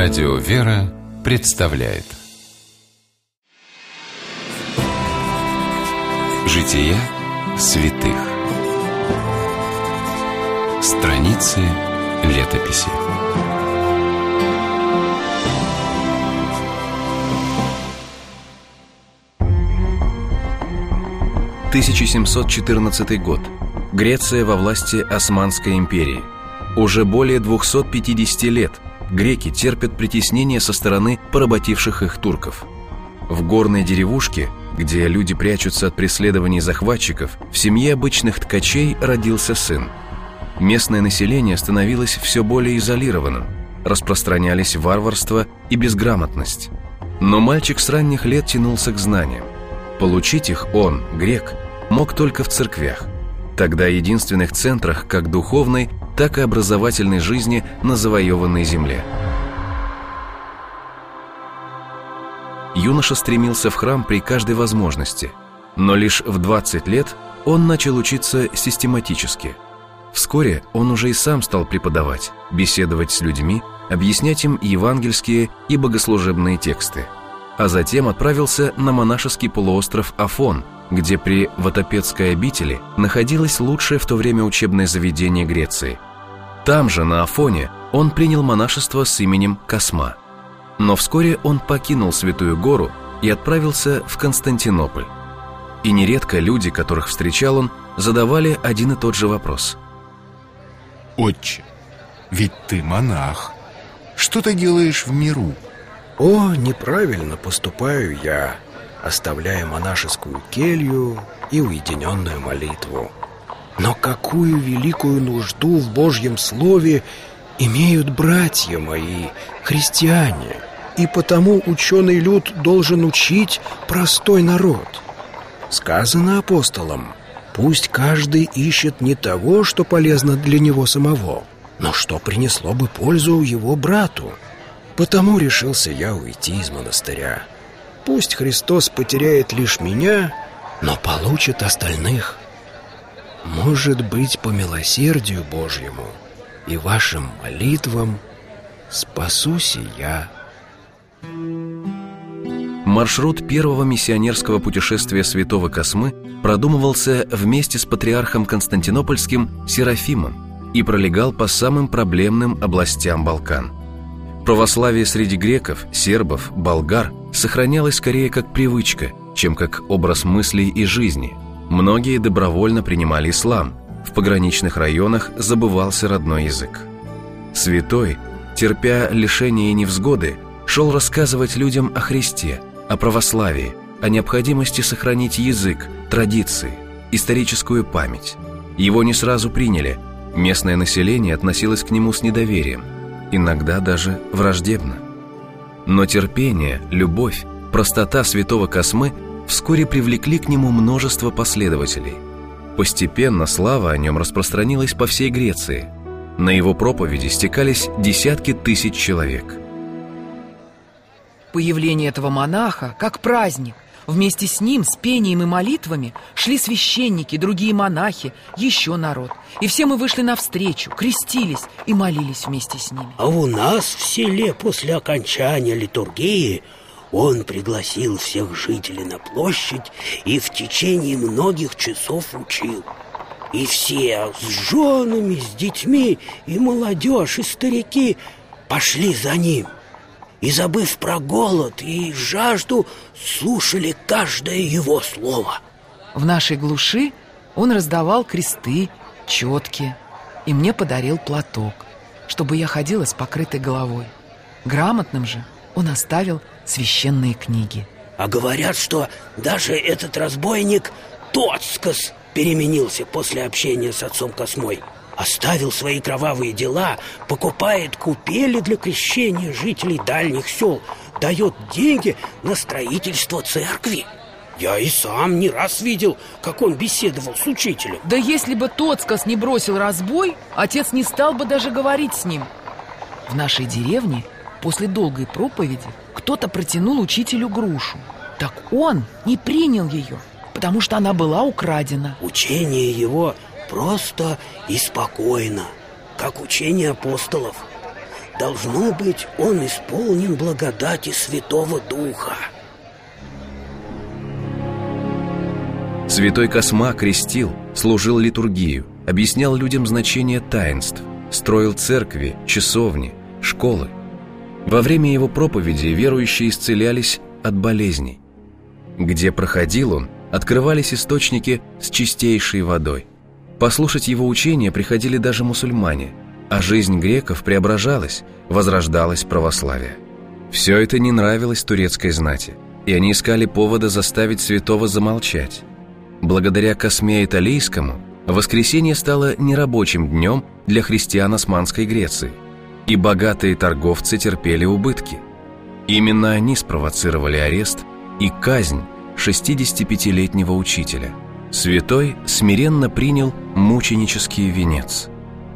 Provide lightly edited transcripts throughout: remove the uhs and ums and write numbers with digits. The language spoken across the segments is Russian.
Радио «Вера» представляет Жития святых. Страницы летописи. – 1714 год. Греция во власти Османской империи. Уже более 250 лет греки терпят притеснение со стороны поработивших их турков. В горной деревушке, где люди прячутся от преследований захватчиков, в семье обычных ткачей родился сын. Местное население становилось все более изолированным, распространялись варварство и безграмотность. Но мальчик с ранних лет тянулся к знаниям. Получить их он, грек, мог только в церквях, тогда единственных центрах как духовной, так и образовательной жизни на завоеванной земле. Юноша стремился в храм при каждой возможности, но лишь в 20 лет он начал учиться систематически. Вскоре он уже и сам стал преподавать, беседовать с людьми, объяснять им евангельские и богослужебные тексты, а затем отправился на монашеский полуостров Афон, где при Ватопедской обители находилось лучшее в то время учебное заведение Греции. Там же, на Афоне, он принял монашество с именем Косма. Но вскоре он покинул Святую Гору и отправился в Константинополь. И нередко люди, которых встречал он, задавали один и тот же вопрос. «Отче, ведь ты монах. Что ты делаешь в миру?» «О, неправильно поступаю я, оставляя монашескую келью и уединенную молитву. Но какую великую нужду в Божьем Слове имеют братья мои, христиане, и потому ученый люд должен учить простой народ. Сказано апостолам: пусть каждый ищет не того, что полезно для него самого, но что принесло бы пользу его брату. Потому решился я уйти из монастыря. Пусть Христос потеряет лишь меня, но получит остальных. Может быть, по милосердию Божьему и вашим молитвам спасусь и я». Маршрут первого миссионерского путешествия святого Космы продумывался вместе с патриархом Константинопольским Серафимом и пролегал по самым проблемным областям Балкан. Православие среди греков, сербов, болгар сохранялось скорее как привычка, чем как образ мыслей и жизни. Многие добровольно принимали ислам, в пограничных районах забывался родной язык. Святой, терпя лишения и невзгоды, шел рассказывать людям о Христе, о православии, о необходимости сохранить язык, традиции, историческую память. Его не сразу приняли, местное население относилось к нему с недоверием, иногда даже враждебно. Но терпение, любовь, простота святого Космы вскоре привлекли к нему множество последователей. Постепенно слава о нем распространилась по всей Греции. На его проповеди стекались десятки тысяч человек. Появление этого монаха как праздник. Вместе с ним, с пением и молитвами, шли священники, другие монахи, еще народ. И все мы вышли навстречу, крестились и молились вместе с ними. А у нас в селе после окончания литургии он пригласил всех жителей на площадь и в течение многих часов учил. И все с женами, с детьми, и молодежь, и старики пошли за ним. И, забыв про голод и жажду, слушали каждое его слово. В нашей глуши он раздавал кресты, четки, и мне подарил платок, чтобы я ходила с покрытой головой. Грамотным же он оставил священные книги. А говорят, что даже этот разбойник Тоцкос переменился после общения с отцом Космой. Оставил свои кровавые дела, покупает купели для крещения жителей дальних сел, дает деньги на строительство церкви. Я и сам не раз видел, как он беседовал с учителем. Да если бы Тоцкос не бросил разбой, отец не стал бы даже говорить с ним. В нашей деревне после долгой проповеди кто-то протянул учителю грушу. Так он не принял ее, потому что она была украдена. Учение его просто и спокойно, как учение апостолов. Должно быть, он исполнен благодати Святого Духа. Святой Косма крестил, служил литургию, объяснял людям значение таинств, строил церкви, часовни, школы. Во время его проповеди верующие исцелялись от болезней. Где проходил он, открывались источники с чистейшей водой. Послушать его учения приходили даже мусульмане, а жизнь греков преображалась, возрождалось православие. Все это не нравилось турецкой знати, и они искали повода заставить святого замолчать. Благодаря Косме Италийскому воскресенье стало нерабочим днем для христиан Османской Греции, и богатые торговцы терпели убытки. Именно они спровоцировали арест и казнь 65-летнего учителя. Святой смиренно принял мученический венец.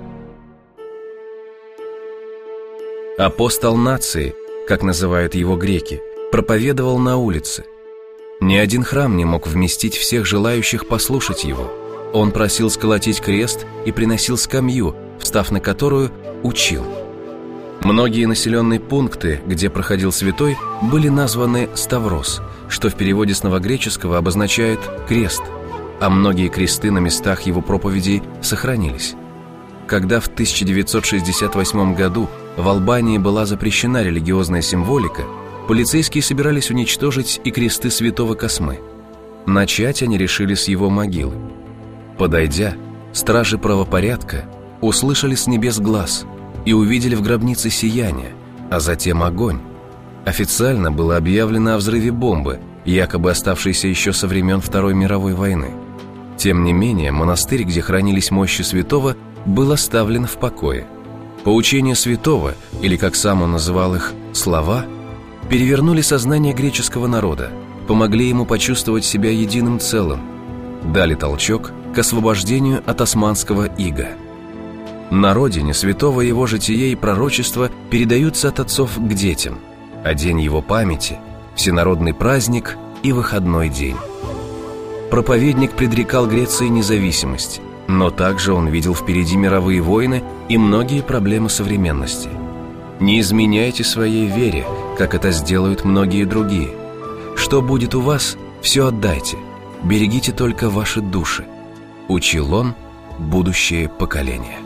Апостол нации, как называют его греки, проповедовал на улице. Ни один храм не мог вместить всех желающих послушать его. Он просил сколотить крест и приносил скамью, встав на которую, учил. Многие населенные пункты, где проходил святой, были названы Ставрос, что в переводе с новогреческого обозначает «крест», а многие кресты на местах его проповедей сохранились. Когда в 1968 году в Албании была запрещена религиозная символика, полицейские собирались уничтожить и кресты святого Космы. Начать они решили с его могилы. Подойдя, стражи правопорядка услышали с небес глас и увидели в гробнице сияние, а затем огонь. Официально было объявлено о взрыве бомбы, якобы оставшейся еще со времен Второй мировой войны. Тем не менее, монастырь, где хранились мощи святого, был оставлен в покое. Поучения святого, или как сам он называл их, слова, перевернули сознание греческого народа, помогли ему почувствовать себя единым целым, дали толчок к освобождению от османского ига. На родине святого его житие и пророчества передаются от отцов к детям, а день его памяти – всенародный праздник и выходной день. Проповедник предрекал Греции независимость, но также он видел впереди мировые войны и многие проблемы современности. Не изменяйте своей вере, как это сделают многие другие. Что будет у вас, все отдайте, берегите только ваши души. Учил он будущее поколение.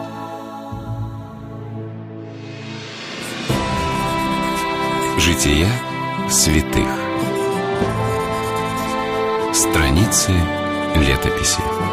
Жития святых. Страницы летописи.